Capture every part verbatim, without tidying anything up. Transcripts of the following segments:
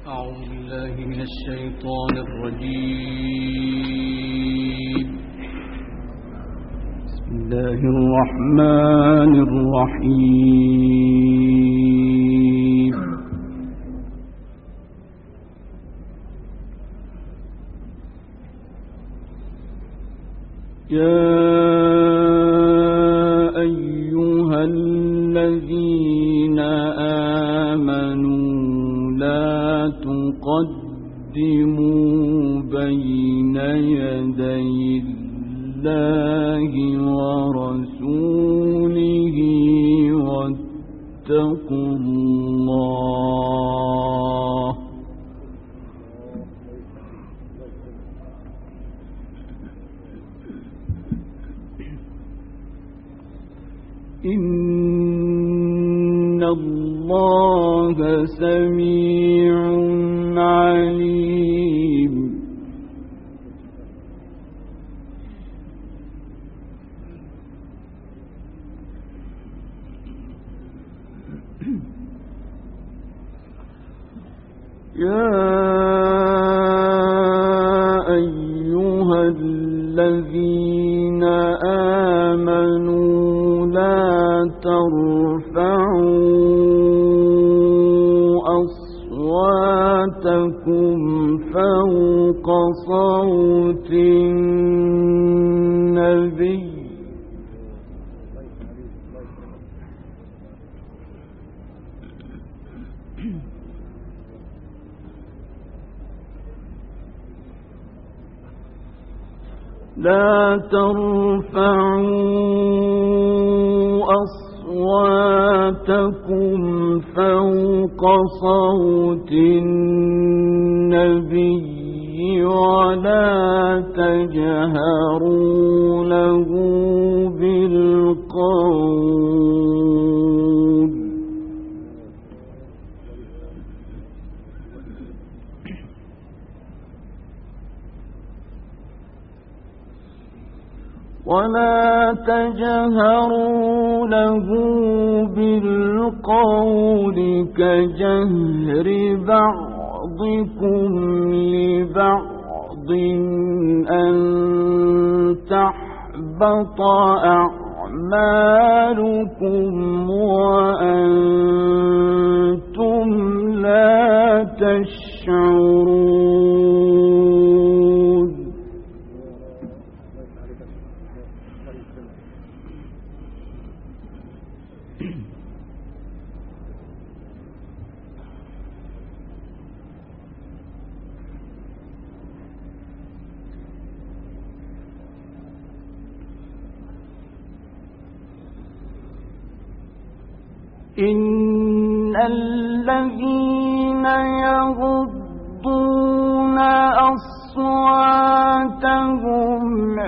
أعوذ بالله من الشيطان الرجيم. بسم الله الرحمن الرحيم. يا أيها الذين آمنوا لا تقدموا بين يدي الله ورسوله واتقوا الله إن الله سميع عليم. يا أيها الذين آمنوا لا ترفعوا أصواتكم فوق صوت النبي لا ترفعوا أصواتكم فوق صوت النبي ولا تجهروا له بالقول ولا تجهروا له بالقول كجهر بعضكم لبعض أن تحبط أعمالكم وأنتم لا تشعرون. إن الذين يغضون أصواتهم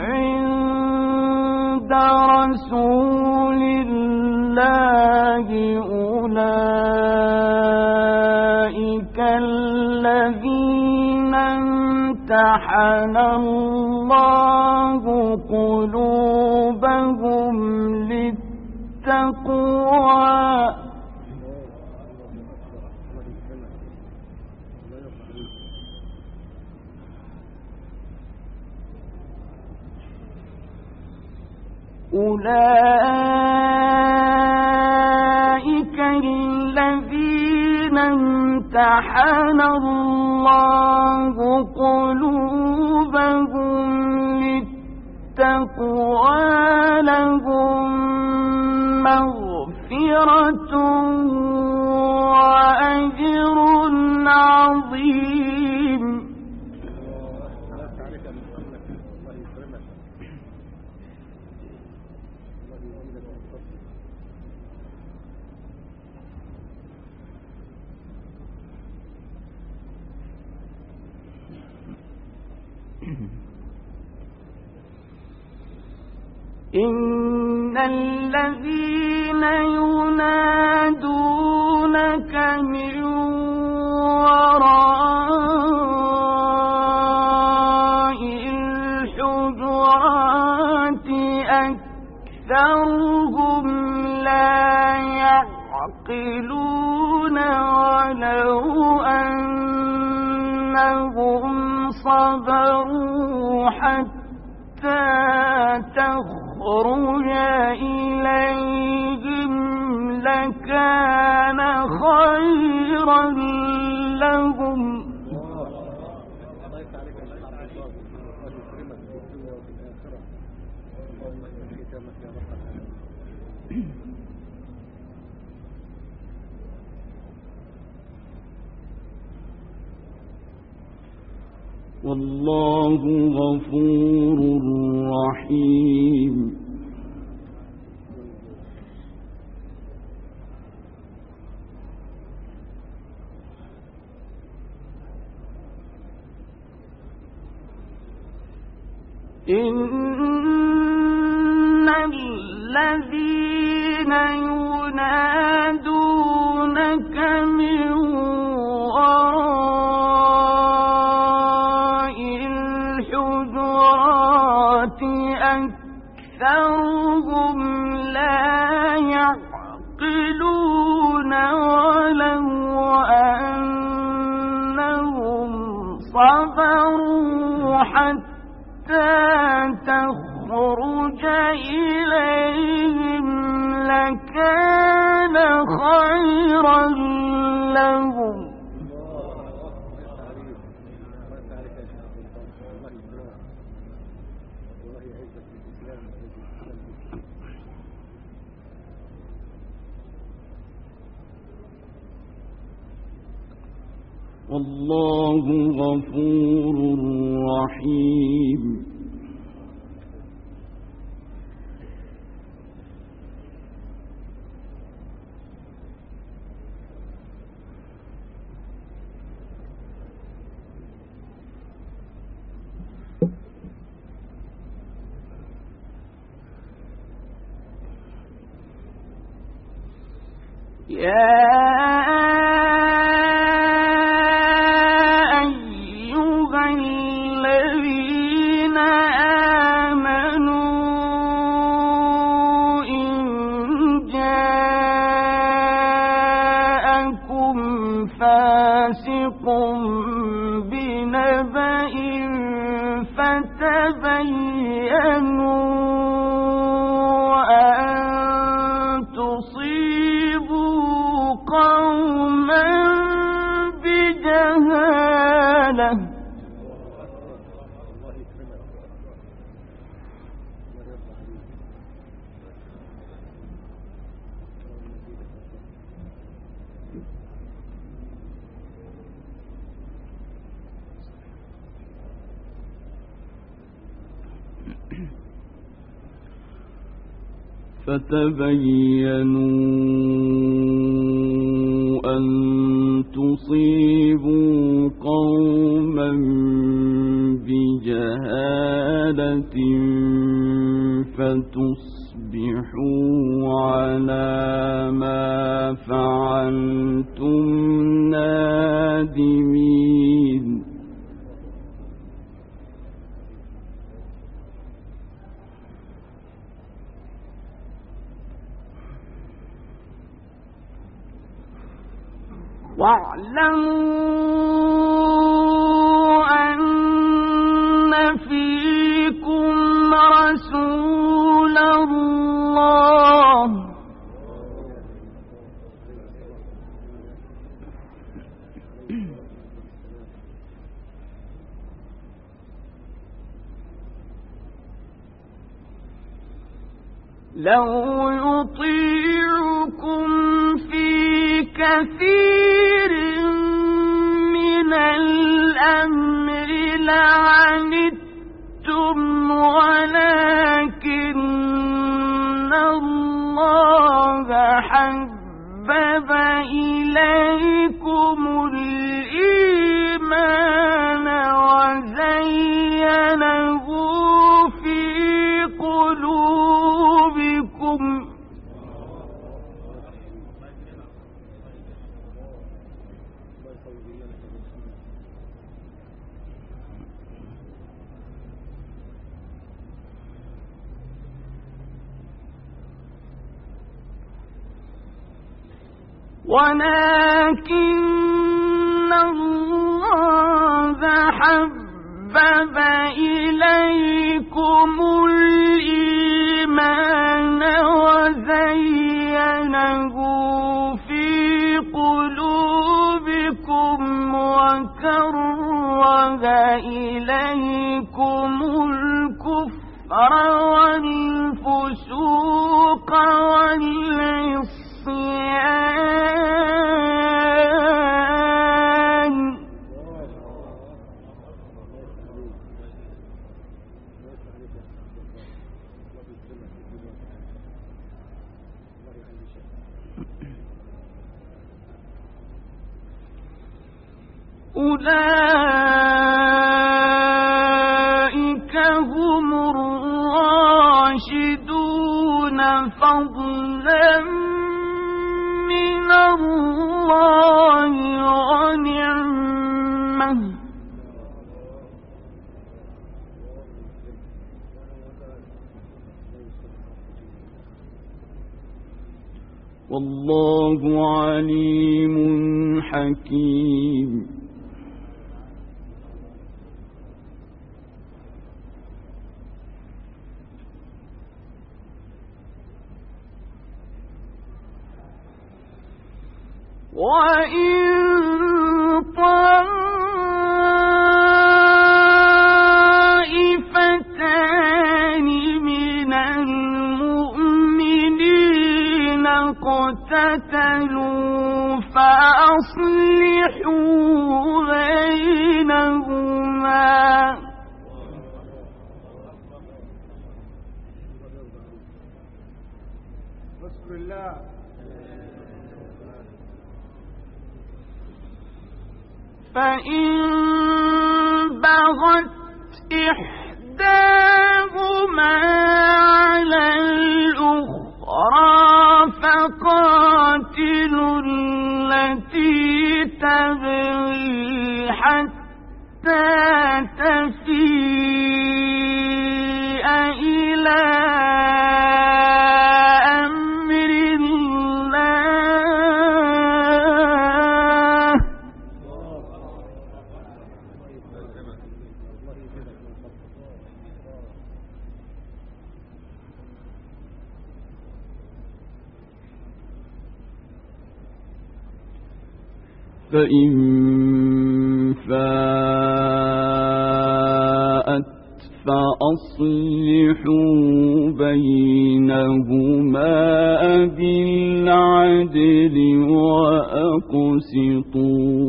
عند رسول الله أولئك الذين امتحن الله قلوبهم للتقوى أولئك الذين امتحن الله قلوبهم للتقوى لهم مغفرة وأجر عظيم. إن الذين ينادونك من وراء الحجرات أكثرهم لا يعقلون ولو أن تخرج إليهم لكان خيرا لهم. والله غفور رحيم. إن الذين ينادونك من وراء الحجرات أكثرهم لا يعقلون ولو أنهم صبروا حتى تخرج إليهم لكان خيرا لهم. والله غفور رحيم. يا أيها الذين آمنوا إن جاءكم فاسق بنبأ فتبينوا قوما بجهالة فتبينوا أن تصيبوا قوما بجهالة فتصبحوا على ما فعلتم نادمين. واعلموا أن فيكم رسول الله لو يطيعكم في كثير من الأمر لعنتم ولكن الله حبب إليكم الإيمان وزينه في قلوبكم ولكن الله حبب إليكم الإيمان أولئك هم الراشدون فضلا من الله ونعمة والله عليم حكيم. وإن طائفتان من المؤمنين اقتتلوا فأصلحوا بينهما بسم الله. فإن بغت إحداهما على الأخرى فقاتلوا التي تبغي حتى تفيء إلى أمر الله فإن فاءت فأصلحوا بينهما بالعدل وأقسطوا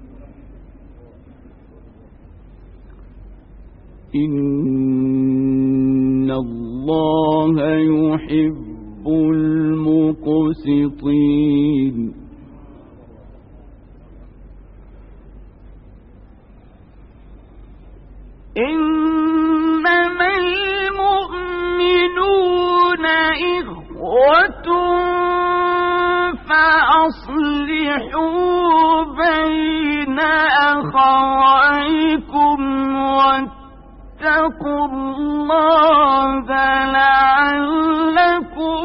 إن الله يحب المقسطين. إنما المؤمنون إخوة فأصلحوا بين أخويكم واتقوا الله لعلكم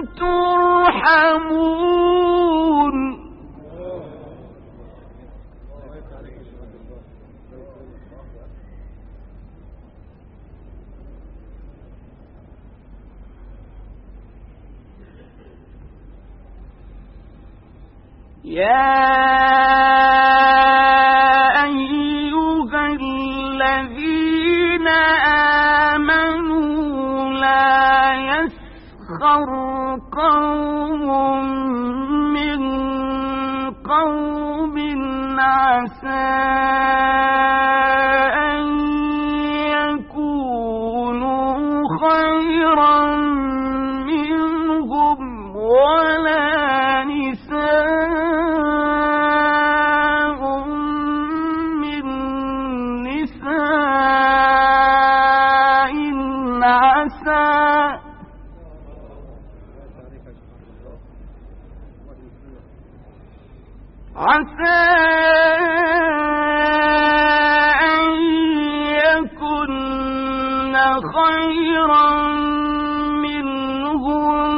ترحمون. يا أيها الذين آمنوا لا يسخر قوم من قوم عسى أن يكونوا خيرا منهم ولا نساء من نساء عسى عسى أن يكن خيرا منهم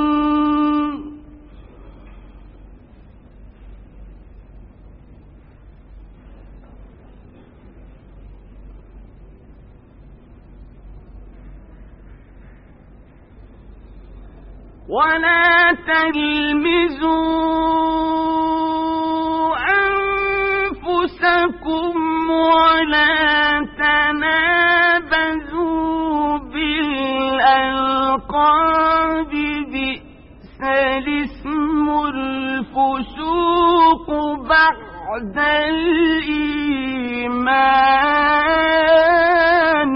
ولا تلمزوا أنفسكم ولا تنابزوا بالألقاب بئس الاسم الفسوق بعد الإيمان.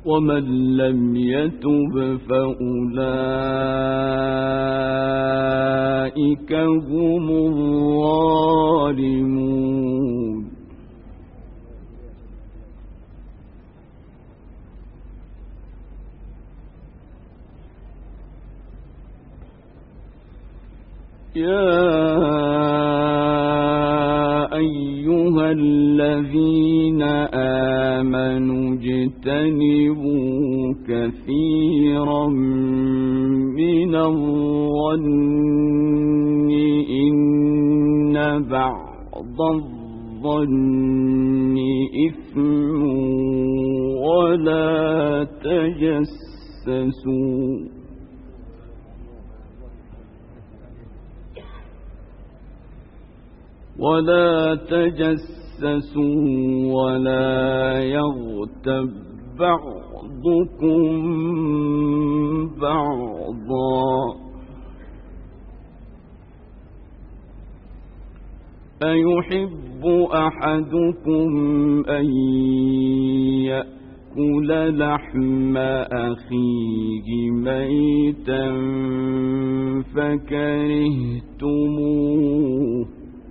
ومن لم يتب فأولئك هم الظالمون. يا أيها الذين آمنوا اجتنبوا كثيرا من الظن إن بعض الظن إثم ولا تجسسوا ولا تجسسوا ولا يغتب بعضكم بعضا أيحب أحدكم أن يأكل لحم أخيه ميتا فكرهتموه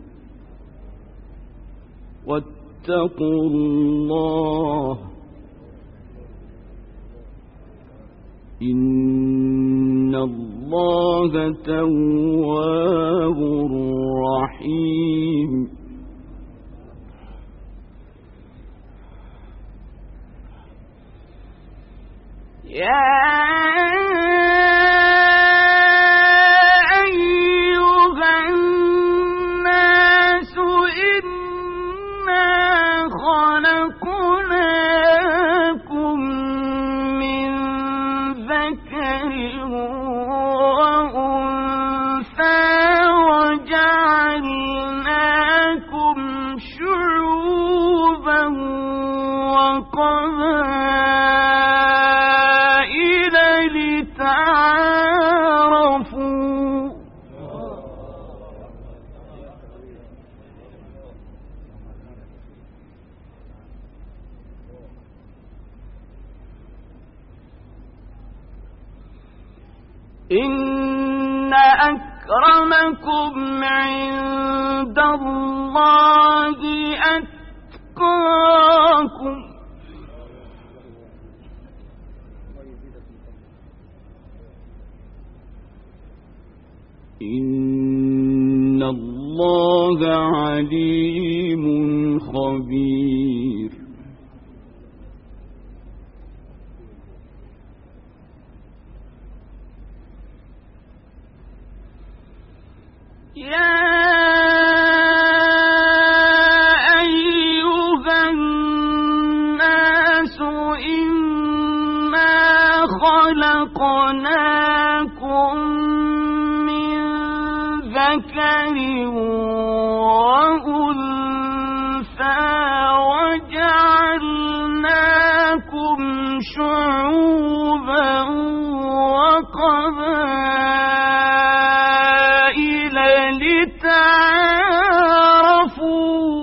واتقوا الله إن الله تواب رحيم. يا إن أكرمكم عند الله أتقاكم إن الله عليم خبير. يا أيها الناس إنا خلقناكم من ذكر وأنثى وجعلناكم شعوبا وقبائل لتعارفوا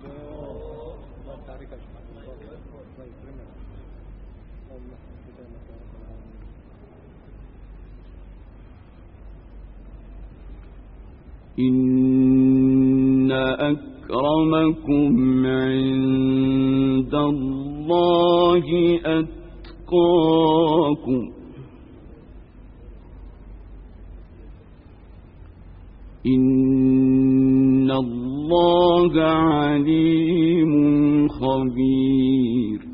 إن أكرمكم عند الله أتقاكم إن الله عليم خبير.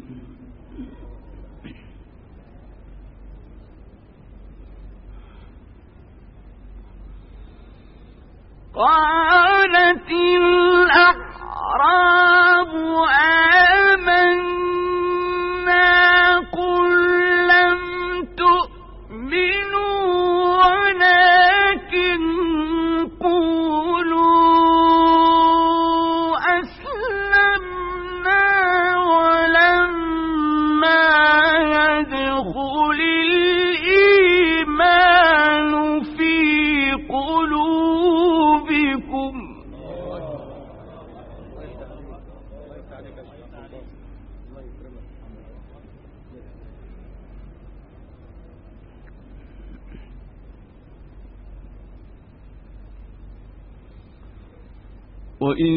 قالت الأعراب آمنا قل لم تؤمنوا ولكن قولوا أسلمنا ولما يدخل الإيمان في قلوبكم وإن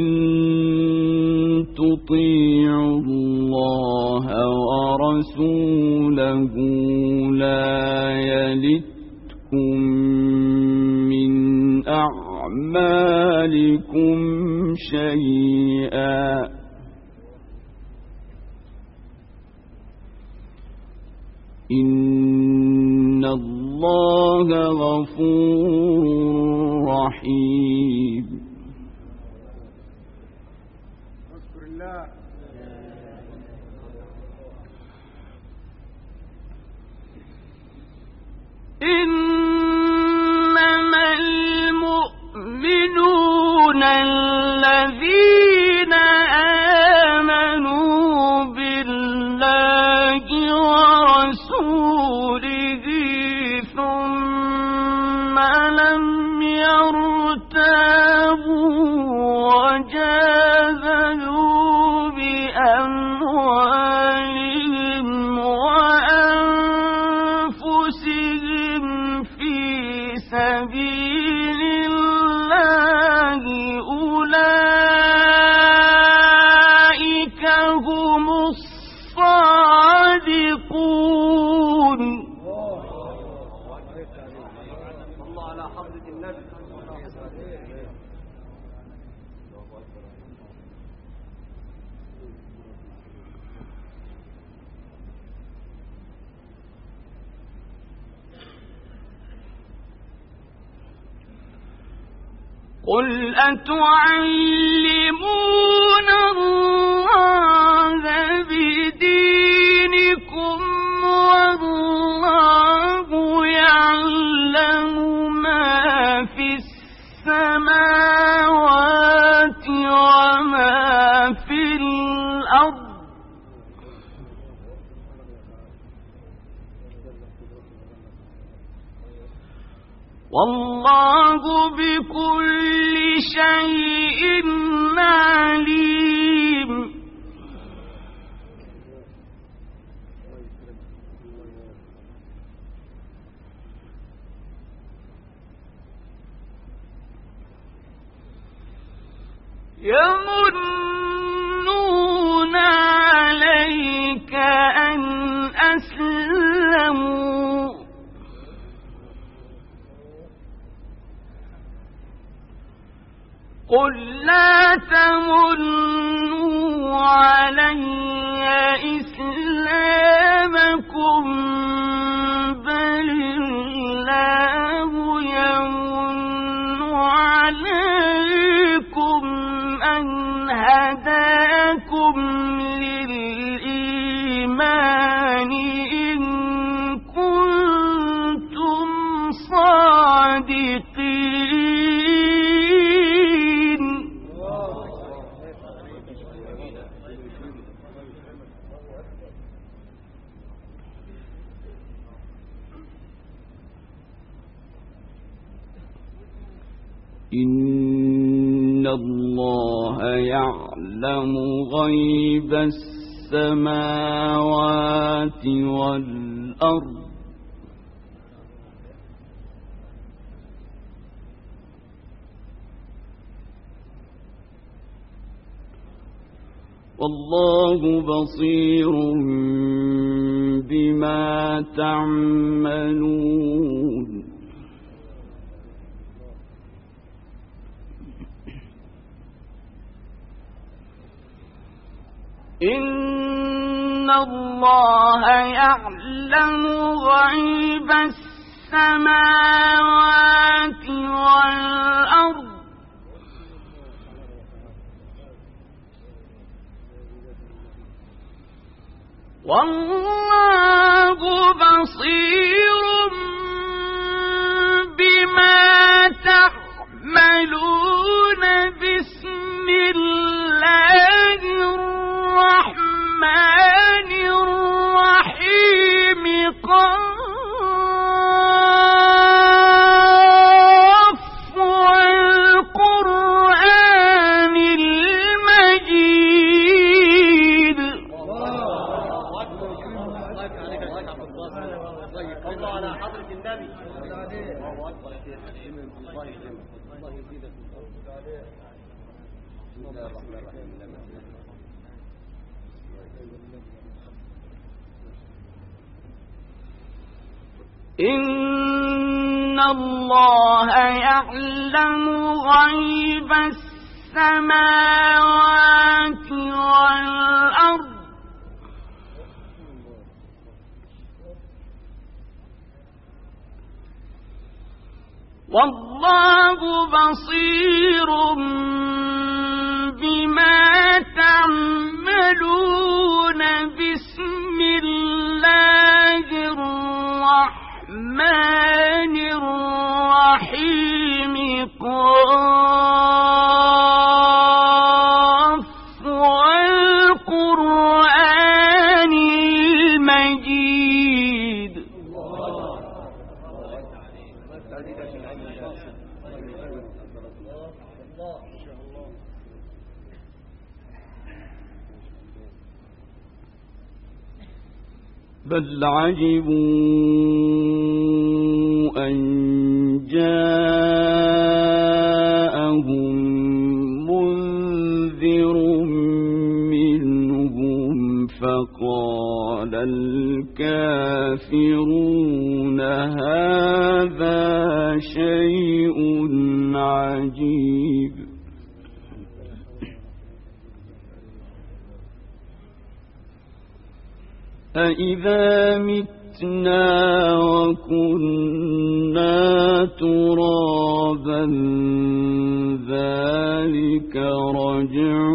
تطيعوا الله ورسوله لا يلتكم من أعمالكم شيئا إن الله غفور رحيم. إنما المؤمنون الذين آمنوا بالله ورسوله ثم لم يرتابوا وجاهدوا بأموالهم وأنفسهم في سبيل الله أولئك هم الصادقون. الله على حضرة النبي. قل أتعلمون الله بدينكم والله يعلم ما في السماوات وما في الأرض والله بكل شيء عليم. يمنون عليك أن أسلموا قل لا تمنوا علي إسلامكم بل الله يمن عليكم أن هداكم للإيمان إن كنتم صادقين. إن الله يعلم غيب السماوات والأرض والله بصير بما تعملون. إن الله يعلم غيب السماوات والأرض والله بصير بما تعملون. بسم الله الرحمن الرحيم. قاف والقرآن المجيد. الله على حضرة النبي. الله أكبر. الله يزيدك. الله يزيدك. إن الله يعلم غيب السماوات والأرض والله بصير بما تعملون. بسم الله الرحمن الرحيم. قاف والقرآن المجيد. بل عجبوا أن جاءهم منذر منهم فقال الكافرون هذا شيء عجيب. أإذا متنا وكنا ترابا ذلك رجع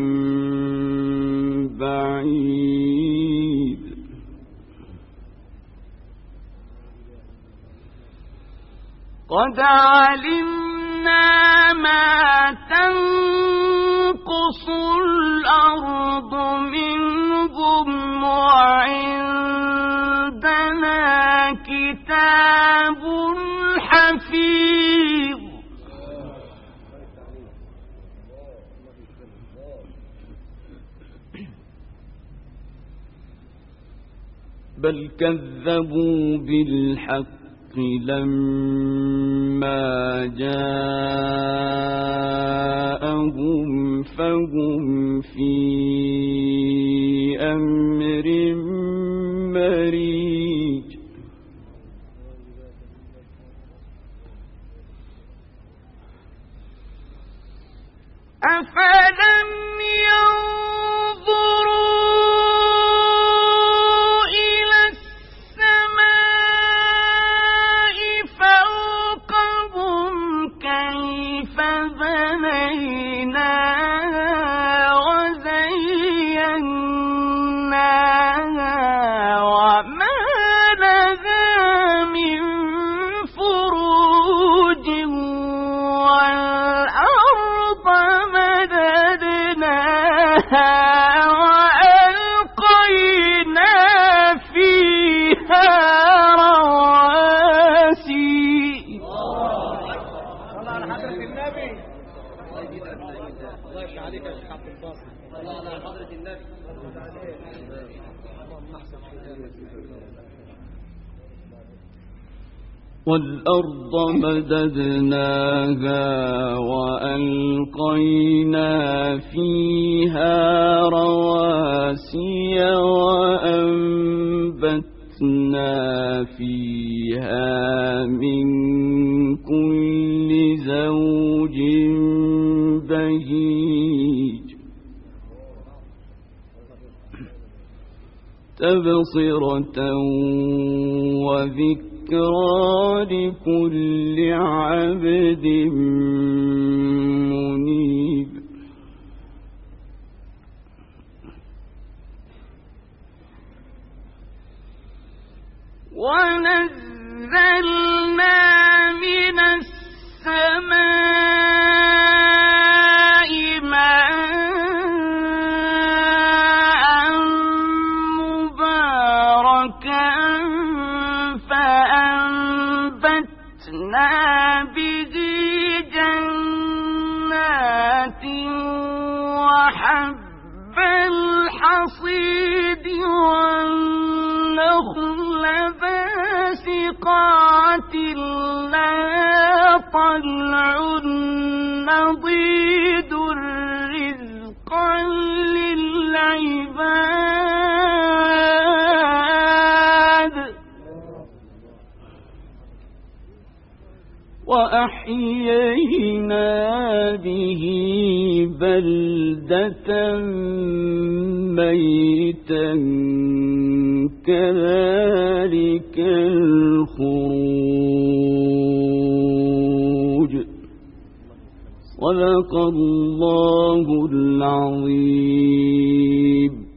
بعيد. قد علمنا ما تنقص الأرض منهم وعندنا كتاب حفيظ. بل كذبوا بالحق لما جاءهم فهم في أمر مريج. أفلم ينظروا وألقينا فيها رواسي. صلى على حضرة النبي. الله يشفع عليك يا شيخ عبد الباسط. صلى على حضرة النبي. والأرض مددناها وألقينا فيها رواسي وأنبتنا فيها من كل زوج بهيج تبصرة وذكرى لكل عبد منيب. ونزلنا من السماء ماء مباركا فأنبتنا به جنات وحب الحصيد والنخل باسقات لها طلع نضيد وأحيينا به بلدة ميتا كذلك الخروج. صدق الله العظيم.